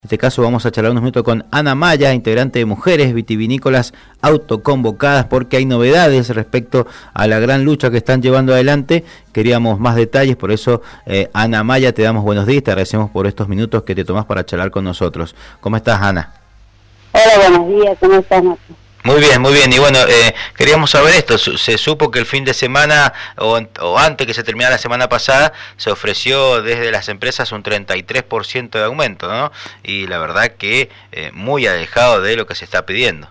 En este caso vamos a charlar unos minutos con Ana Maya, integrante de Mujeres Vitivinícolas Autoconvocadas, porque hay novedades respecto a la gran lucha que están llevando adelante. Queríamos más detalles, por eso Ana Maya, te damos buenos días, te agradecemos por estos minutos que te tomás para charlar con nosotros. ¿Cómo estás, Ana? Hola, buenos días, ¿cómo estás, Marco? Muy bien, muy bien. Y bueno, queríamos saber esto. Se supo que el fin de semana, o antes que se terminara la semana pasada, se ofreció desde las empresas un 33% de aumento, ¿no? Y la verdad que muy alejado de lo que se está pidiendo.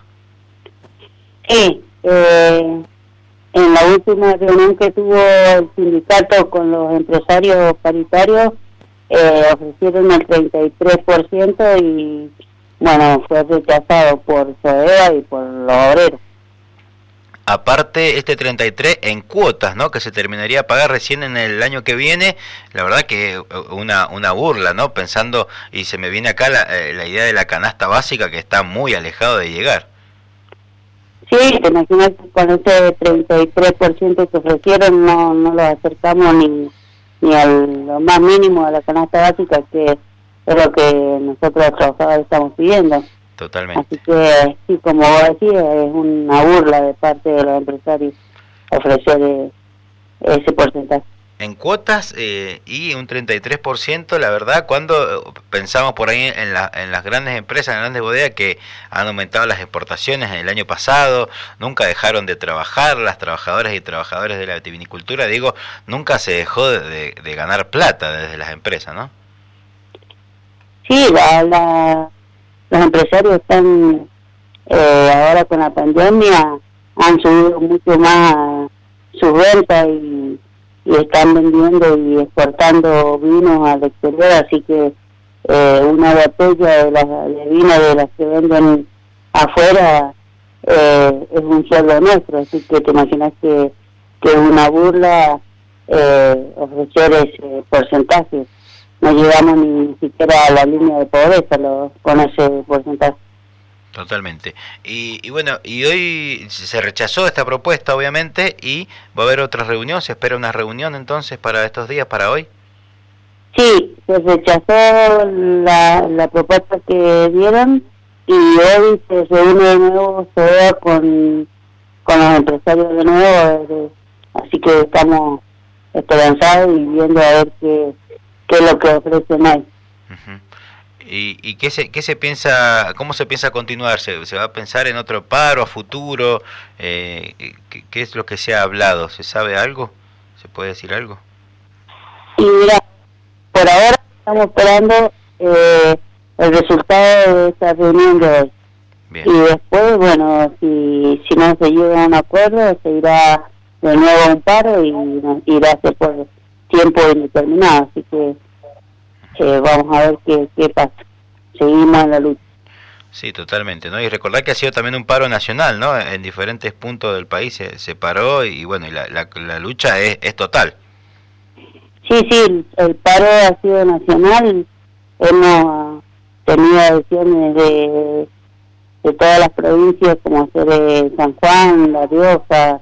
Sí, en la última reunión que tuvo el sindicato con los empresarios paritarios, ofrecieron el 33% y... bueno, fue rechazado por SOEA y por los obreros. Aparte, este 33 en cuotas, ¿no? Que se terminaría a pagar recién en el año que viene. La verdad que una burla, ¿no? Pensando, y se me viene acá la idea de la canasta básica, que está muy alejado de llegar. Sí, te imaginas que con ese 33% que ofrecieron no lo acercamos ni a lo más mínimo a la canasta básica, que es lo que nosotros los trabajadores estamos pidiendo. Totalmente. Así que, sí, como vos decís, es una burla de parte de los empresarios ofrecer ese porcentaje. En cuotas y un 33%, la verdad, cuando pensamos por ahí en las grandes empresas, en las grandes bodegas que han aumentado las exportaciones en el año pasado, nunca dejaron de trabajar, las trabajadoras y trabajadores de la vitivinicultura, digo, nunca se dejó de ganar plata desde las empresas, ¿no? Sí, los empresarios están, ahora con la pandemia, han subido mucho más sus ventas y están vendiendo y exportando vinos al exterior, así que una botella de vino de las que venden afuera es un sueldo nuestro, así que te imaginas que es una burla ofrecer ese porcentaje. No llegamos ni siquiera a la línea de pobreza con ese porcentaje. Totalmente. Y bueno, y hoy se rechazó esta propuesta, obviamente, y va a haber otra reunión. ¿Se espera una reunión entonces para estos días, para hoy? Sí, se rechazó la propuesta que dieron y hoy se reúne de nuevo SOEA con los empresarios de nuevo, así que estamos esperanzados y viendo a ver qué es lo que ofrecen ahí. Uh-huh. ¿Y qué se piensa, cómo se piensa continuar? ¿Se va a pensar en otro paro a futuro? ¿Qué es lo que se ha hablado? ¿Se sabe algo? ¿Se puede decir algo? Y mira, por ahora estamos esperando el resultado de esta reunión de hoy. Bien. Y después, bueno, si no se llega a un acuerdo, se irá de nuevo a un paro y irá a ser por tiempo indeterminado, así que vamos a ver qué pasa. Seguimos en la lucha. Sí, totalmente, ¿no? Y recordar que ha sido también un paro nacional, ¿no? En diferentes puntos del país se paró y bueno, y la lucha es total. Sí, el paro ha sido nacional. Hemos tenido adhesiones de todas las provincias, como ser San Juan, La Rioja,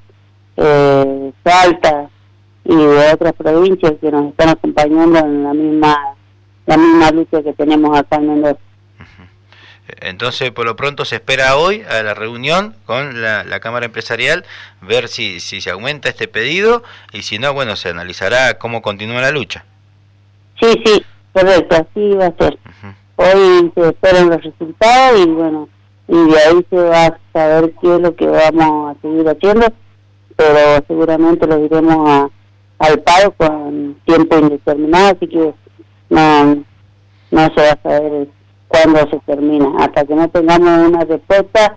Salta, y de otras provincias que nos están acompañando en la misma lucha que tenemos acá en Mendoza. Entonces, por lo pronto se espera hoy a la reunión con la Cámara Empresarial, ver si se aumenta este pedido y si no, bueno, se analizará cómo continúa la lucha. Sí, correcto, así va a ser. Hoy se esperan los resultados y bueno, y de ahí se va a saber qué es lo que vamos a seguir haciendo, pero seguramente lo diremos al paro con tiempo indeterminado, así que no se va a saber cuándo se termina. Hasta que no tengamos una respuesta,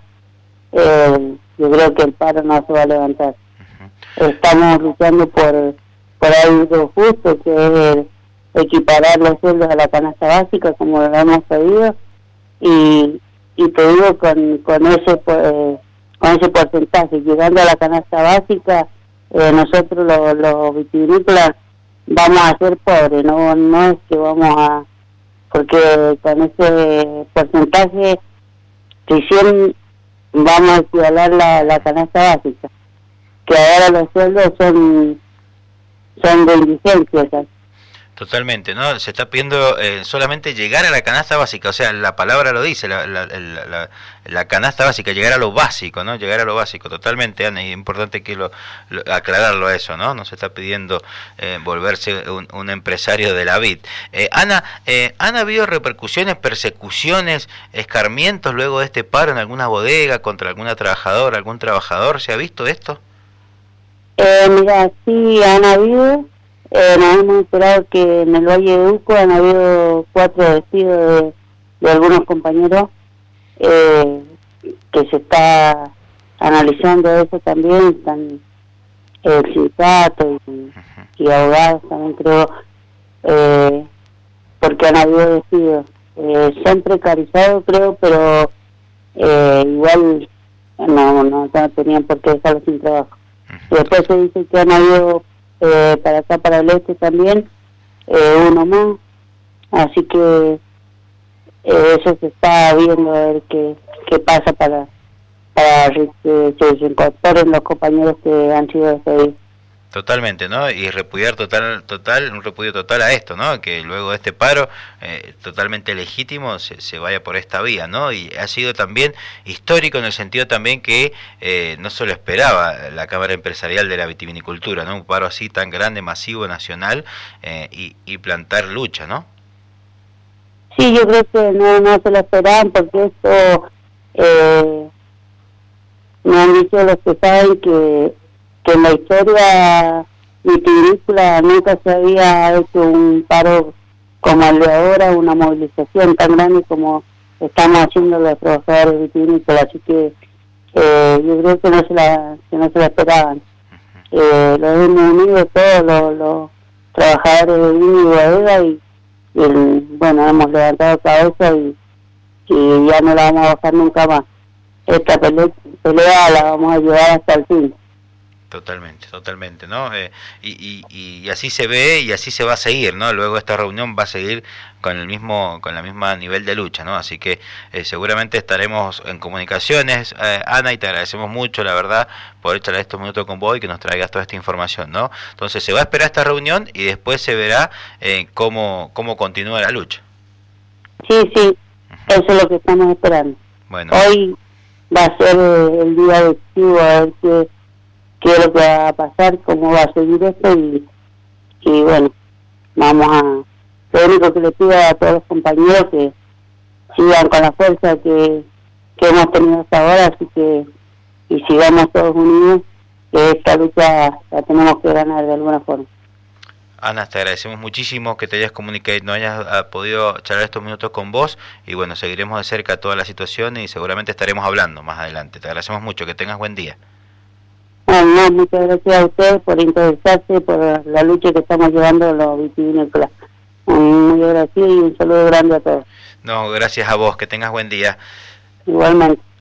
yo creo que el paro no se va a levantar. Estamos luchando por algo justo, que es equiparar los sueldos a la canasta básica, como lo hemos pedido, y te digo, con ese porcentaje, llegando a la canasta básica, nosotros los vitivinícolas vamos a ser pobres, no es que vamos a, porque con ese porcentaje recién vamos a igualar la canasta básica, que ahora los sueldos son de indigencia, ¿sabes? Totalmente, ¿no? Se está pidiendo solamente llegar a la canasta básica, o sea, la palabra lo dice, la canasta básica, llegar a lo básico, ¿no? Llegar a lo básico, totalmente, Ana, y es importante que aclararlo a eso, ¿no? No se está pidiendo volverse un empresario de la vid. Ana, ¿han habido repercusiones, persecuciones, escarmientos luego de este paro en alguna bodega contra alguna trabajadora, algún trabajador? ¿Se ha visto esto? Mira, sí han habido. Nos hemos enterado que en el Valle de Uco han habido 4 despidos de algunos compañeros, que se está analizando eso también, están el sindicato y abogados también creo, porque han habido despidos. Se han precarizado creo, pero igual no tenían por qué dejarlos sin trabajo. Y después se dice que han habido para acá, para el este también, uno más, así que eso se está viendo a ver qué pasa para que se incorporen los compañeros que han sido despedidos. Totalmente, ¿no? Y repudiar un repudio total a esto, ¿no? Que luego de este paro totalmente legítimo se vaya por esta vía, ¿no? Y ha sido también histórico en el sentido también que no se lo esperaba la Cámara Empresarial de la Vitivinicultura, ¿no? Un paro así tan grande, masivo, nacional, y plantar lucha, ¿no? Sí, yo creo que no se lo esperaban porque esto me han dicho los que saben que en la historia vitivinícola nunca se había hecho un paro como el de ahora, una movilización tan grande como estamos haciendo los trabajadores vitivinícolas, así que yo creo que no se la esperaban. Los hemos unido todos los trabajadores de vino y bodega y bueno, hemos levantado cabeza y ya no la vamos a bajar nunca más. Esta pelea la vamos a llevar hasta el fin. Totalmente, ¿no? Y así se ve y así se va a seguir, ¿no? Luego esta reunión va a seguir con la misma nivel de lucha, ¿no? Así que seguramente estaremos en comunicaciones, Ana, y te agradecemos mucho, la verdad, por charlar estos minutos con vos y que nos traigas toda esta información, ¿no? Entonces se va a esperar esta reunión y después se verá cómo continúa la lucha. Sí, eso es lo que estamos esperando. Bueno. Hoy va a ser el día decisivo, a ver qué es lo que va a pasar, cómo va a seguir esto y bueno, lo único que le pido a todos los compañeros que sigan con la fuerza que hemos tenido hasta ahora, así que y sigamos todos unidos, que esta lucha la tenemos que ganar de alguna forma. Ana, te agradecemos muchísimo que te hayas comunicado, no hayas podido charlar estos minutos con vos y bueno, seguiremos de cerca toda la situación y seguramente estaremos hablando más adelante. Te agradecemos mucho, que tengas buen día. No, muchas gracias a ustedes por interesarse por la lucha que estamos llevando los vitivinícolas. Muy agradecido y un saludo grande a todos. No, gracias a vos, que tengas buen día. Igualmente.